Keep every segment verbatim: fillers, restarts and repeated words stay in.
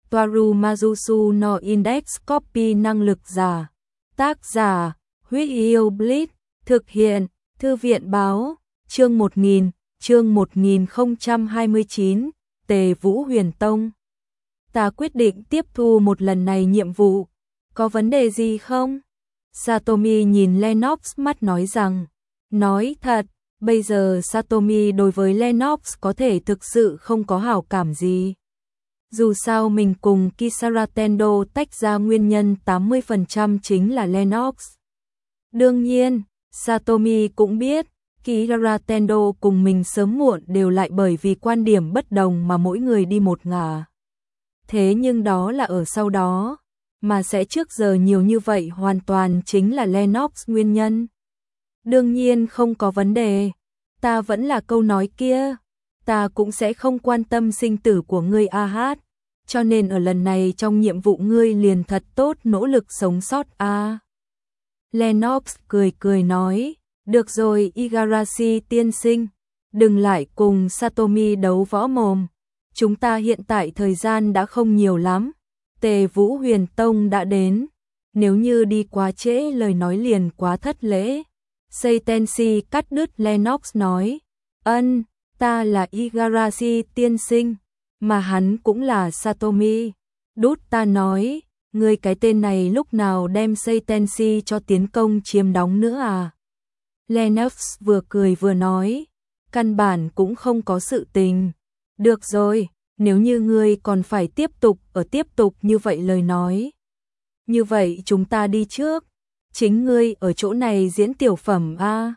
Toaru Majusu no Index Copy năng lực giả. Tác giả, Huyết Yêu Blitz, thực hiện, Thư viện báo, chương một nghìn, chương một nghìn không trăm hai mươi chín, Tề Vũ Huyền Tông. Ta quyết định tiếp thu một lần này nhiệm vụ, có vấn đề gì không? Satomi nhìn Lennox mắt nói rằng, nói thật, bây giờ Satomi đối với Lennox có thể thực sự không có hảo cảm gì. Dù sao mình cùng Kisara Tendo tách ra nguyên nhân tám mươi phần trăm chính là Lennox. Đương nhiên, Satomi cũng biết, Kisara Tendo cùng mình sớm muộn đều lại bởi vì quan điểm bất đồng mà mỗi người đi một ngả. Thế nhưng đó là ở sau đó, mà sẽ trước giờ nhiều như vậy hoàn toàn chính là Lennox nguyên nhân. Đương nhiên không có vấn đề, ta vẫn là câu nói kia, ta cũng sẽ không quan tâm sinh tử của ngươi a hát, cho nên ở lần này trong nhiệm vụ ngươi liền thật tốt nỗ lực sống sót a. Lennox cười cười nói, được rồi Igarashi tiên sinh, đừng lại cùng Satomi đấu võ mồm, chúng ta hiện tại thời gian đã không nhiều lắm, Tề Vũ Huyền Tông đã đến, nếu như đi quá trễ lời nói liền quá thất lễ. Seitenshi cắt đứt Lennox nói, ân, ta là Igarashi tiên sinh, mà hắn cũng là Satomi. Đút ta nói, ngươi cái tên này lúc nào đem Seitenshi cho tiến công chiếm đóng nữa à? Lennox vừa cười vừa nói, căn bản cũng không có sự tình. Được rồi, nếu như ngươi còn phải tiếp tục ở tiếp tục như vậy lời nói. Như vậy chúng ta đi trước. Chính ngươi ở chỗ này diễn tiểu phẩm a?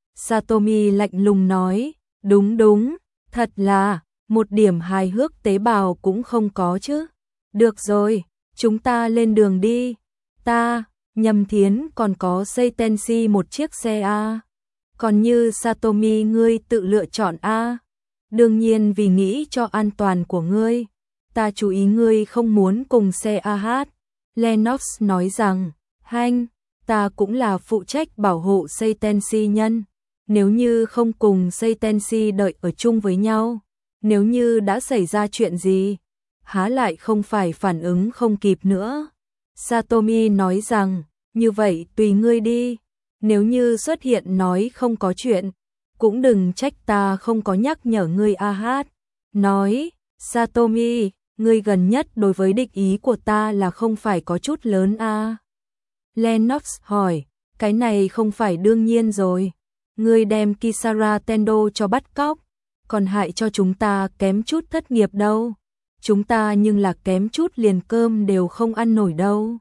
Satomi lạnh lùng nói, đúng đúng, thật là, một điểm hài hước tế bào cũng không có chứ. Được rồi, chúng ta lên đường đi. Ta, Nhâm Thiến còn có Seitenshi một chiếc xe a. Còn như Satomi ngươi tự lựa chọn a. Đương nhiên vì nghĩ cho an toàn của ngươi, ta chú ý ngươi không muốn cùng xe a hát. Lennox nói rằng, hanh, ta cũng là phụ trách bảo hộ Seitenshi nhân, nếu như không cùng Seitenshi đợi ở chung với nhau, nếu như đã xảy ra chuyện gì, há lại không phải phản ứng không kịp nữa. Satomi nói rằng, như vậy tùy ngươi đi, nếu như xuất hiện nói không có chuyện, cũng đừng trách ta không có nhắc nhở ngươi a hát. Nói, Satomi, ngươi gần nhất đối với địch ý của ta là không phải có chút lớn a? Lennox hỏi, cái này không phải đương nhiên rồi, ngươi đem Kisara Tendo cho bắt cóc, còn hại cho chúng ta kém chút thất nghiệp đâu, chúng ta nhưng là kém chút liền cơm đều không ăn nổi đâu.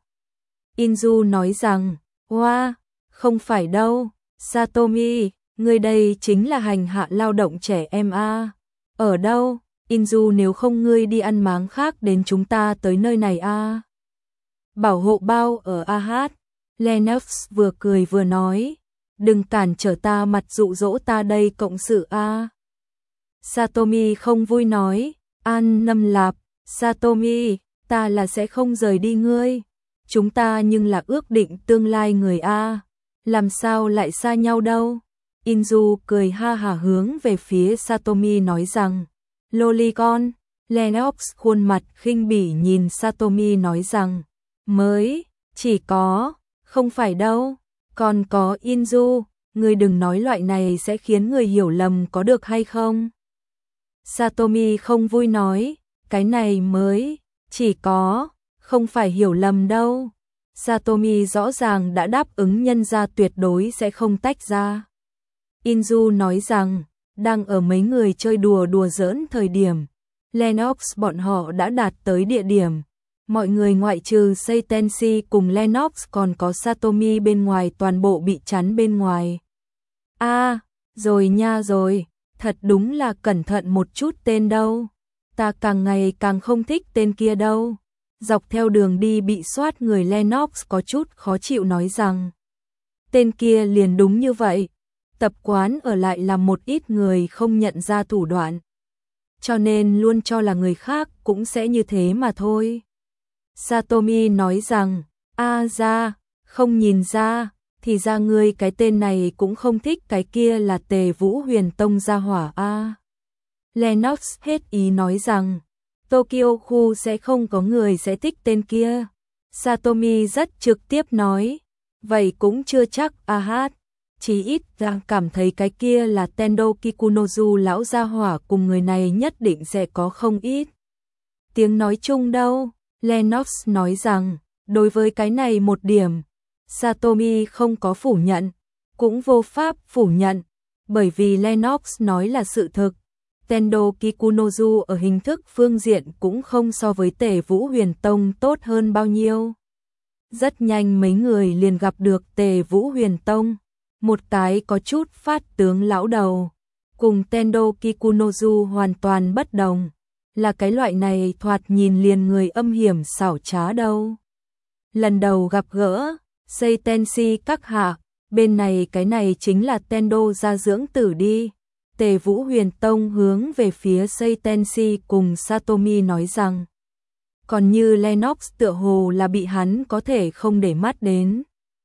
Inju nói rằng, wow, không phải đâu, Satomi, ngươi đây chính là hành hạ lao động trẻ em a. Ở đâu, Inju nếu không ngươi đi ăn máng khác đến chúng ta tới nơi này a. Bảo hộ bao ở a hát. Lennox vừa cười vừa nói, đừng cản trở ta mặt dụ dỗ ta đây cộng sự a. Satomi không vui nói, an nâm lạp, Satomi, ta là sẽ không rời đi ngươi, chúng ta nhưng là ước định tương lai người a, làm sao lại xa nhau đâu. Inju cười ha hả hướng về phía Satomi nói rằng, loli con. Lennox khuôn mặt khinh bỉ nhìn Satomi nói rằng, mới, chỉ có, không phải đâu, còn có Inju, ngươi đừng nói loại này sẽ khiến người hiểu lầm có được hay không. Satomi không vui nói, cái này mới, chỉ có, không phải hiểu lầm đâu. Satomi rõ ràng đã đáp ứng nhân ra tuyệt đối sẽ không tách ra. Inju nói rằng, đang ở mấy người chơi đùa đùa giỡn thời điểm, Lennox bọn họ đã đạt tới địa điểm. Mọi người ngoại trừ Seitenshi cùng Lennox còn có Satomi bên ngoài toàn bộ bị chắn bên ngoài. A, à, rồi nha rồi, thật đúng là cẩn thận một chút tên đâu. Ta càng ngày càng không thích tên kia đâu. Dọc theo đường đi bị soát người Lennox có chút khó chịu nói rằng, tên kia liền đúng như vậy. Tập quán ở lại làm một ít người không nhận ra thủ đoạn, cho nên luôn cho là người khác cũng sẽ như thế mà thôi. Satomi nói rằng, a ra, không nhìn ra, thì ra ngươi cái tên này cũng không thích cái kia là Tề Vũ Huyền Tông gia hỏa a. Lennox hết ý nói rằng, Tokyo khu sẽ không có người sẽ thích tên kia. Satomi rất trực tiếp nói, vậy cũng chưa chắc a hát. Chí ít ra cảm thấy cái kia là Tendo Kikunozu lão gia hỏa cùng người này nhất định sẽ có không ít tiếng nói chung đâu. Lennox nói rằng, đối với cái này một điểm, Satomi không có phủ nhận, cũng vô pháp phủ nhận, bởi vì Lennox nói là sự thực. Tendo Kikunozu ở hình thức phương diện cũng không so với Tề Vũ Huyền Tông tốt hơn bao nhiêu. Rất nhanh mấy người liền gặp được Tề Vũ Huyền Tông, một cái có chút phát tướng lão đầu, cùng Tendo Kikunozu hoàn toàn bất đồng, là cái loại này thoạt nhìn liền người âm hiểm xảo trá đâu. Lần đầu gặp gỡ, Seitenshi các hạ, bên này cái này chính là Tendo gia dưỡng tử đi. Tề Vũ Huyền Tông hướng về phía Seitenshi cùng Satomi nói rằng, còn như Lennox tựa hồ là bị hắn có thể không để mắt đến.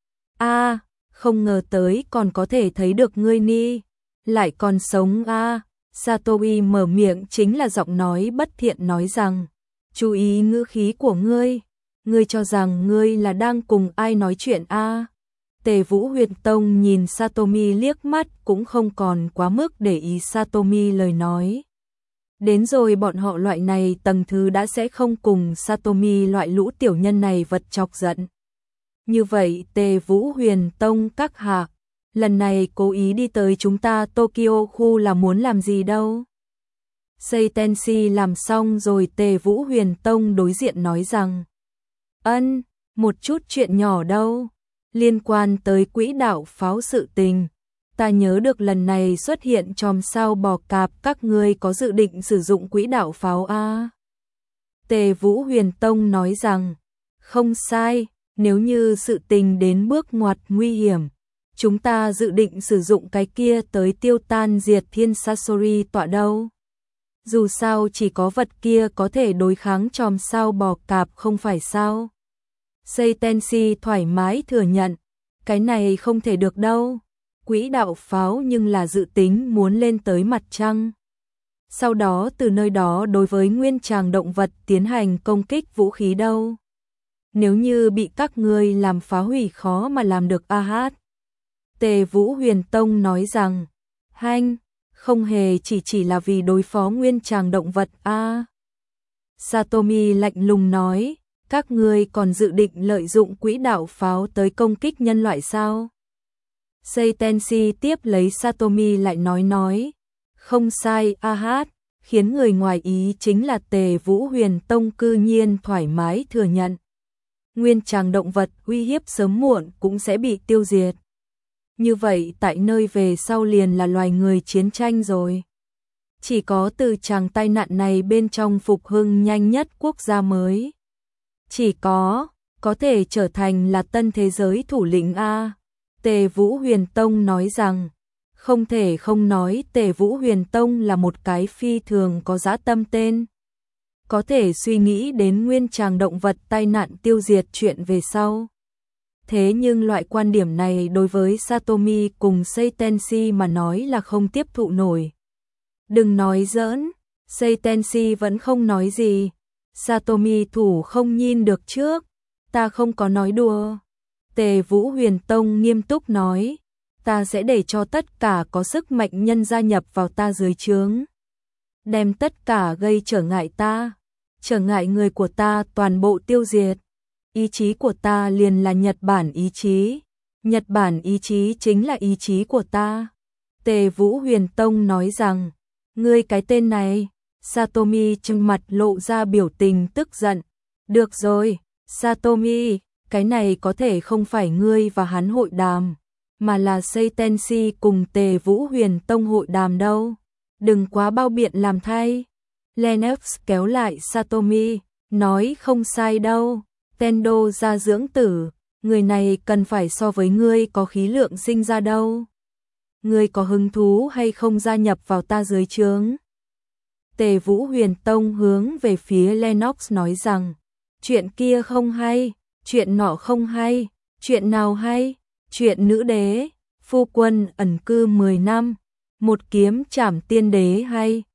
A, à, không ngờ tới còn có thể thấy được ngươi ni, lại còn sống a. À. Satomi mở miệng chính là giọng nói bất thiện nói rằng, chú ý ngữ khí của ngươi, ngươi cho rằng ngươi là đang cùng ai nói chuyện a? À. Tề Vũ Huyền Tông nhìn Satomi liếc mắt cũng không còn quá mức để ý Satomi lời nói. Đến rồi bọn họ loại này tầng thứ đã sẽ không cùng Satomi loại lũ tiểu nhân này vật chọc giận. Như vậy Tề Vũ Huyền Tông các hạ, lần này cố ý đi tới chúng ta Tokyo khu là muốn làm gì đâu? Seitenshi làm xong rồi Tề Vũ Huyền Tông đối diện nói rằng, ân, một chút chuyện nhỏ đâu, liên quan tới quỹ đạo pháo sự tình. Ta nhớ được lần này xuất hiện chòm sao bò cạp các ngươi có dự định sử dụng quỹ đạo pháo a? À? Tề Vũ Huyền Tông nói rằng, không sai, nếu như sự tình đến bước ngoặt nguy hiểm, chúng ta dự định sử dụng cái kia tới tiêu tan diệt thiên Sasori tọa đâu. Dù sao chỉ có vật kia có thể đối kháng chòm sao bò cạp không phải sao. Seitenshi thoải mái thừa nhận, cái này không thể được đâu. Quỹ đạo pháo nhưng là dự tính muốn lên tới mặt trăng. Sau đó từ nơi đó đối với nguyên tràng động vật tiến hành công kích vũ khí đâu. Nếu như bị các ngươi làm phá hủy khó mà làm được a hát. Tề Vũ Huyền Tông nói rằng, hanh, không hề chỉ chỉ là vì đối phó nguyên tràng động vật a. À. Satomi lạnh lùng nói, các ngươi còn dự định lợi dụng quỹ đạo pháo tới công kích nhân loại sao? Seitenshi tiếp lấy Satomi lại nói nói, không sai a hát, khiến người ngoài ý chính là Tề Vũ Huyền Tông cư nhiên thoải mái thừa nhận. Nguyên tràng động vật uy hiếp sớm muộn cũng sẽ bị tiêu diệt. Như vậy tại nơi về sau liền là loài người chiến tranh rồi. Chỉ có từ tràng tai nạn này bên trong phục hưng nhanh nhất quốc gia mới. Chỉ có, có thể trở thành là tân thế giới thủ lĩnh A. Tề Vũ Huyền Tông nói rằng, không thể không nói Tề Vũ Huyền Tông là một cái phi thường có dã tâm tên. Có thể suy nghĩ đến nguyên tràng động vật tai nạn tiêu diệt chuyện về sau. Thế nhưng loại quan điểm này đối với Satomi cùng Seitenshi mà nói là không tiếp thụ nổi. Đừng nói giỡn, Seitenshi vẫn không nói gì. Satomi thủ không nhìn được trước, ta không có nói đùa. Tề Vũ Huyền Tông nghiêm túc nói, ta sẽ để cho tất cả có sức mạnh nhân gia nhập vào ta dưới trướng. Đem tất cả gây trở ngại ta, trở ngại người của ta toàn bộ tiêu diệt. Ý chí của ta liền là Nhật Bản ý chí. Nhật Bản ý chí chính là ý chí của ta. Tề Vũ Huyền Tông nói rằng, ngươi cái tên này. Satomi trừng mặt lộ ra biểu tình tức giận. Được rồi, Satomi, cái này có thể không phải ngươi và hắn hội đàm, mà là Seitenshi cùng Tề Vũ Huyền Tông hội đàm đâu. Đừng quá bao biện làm thay. Lennox kéo lại Satomi, nói không sai đâu. Tendo gia dưỡng tử, người này cần phải so với ngươi có khí lượng sinh ra đâu. Ngươi có hứng thú hay không gia nhập vào ta dưới trướng? Tề Vũ Huyền Tông hướng về phía Lennox nói rằng, chuyện kia không hay, chuyện nọ không hay, chuyện nào hay, chuyện nữ đế, phu quân ẩn cư mười năm, một kiếm trảm tiên đế hay,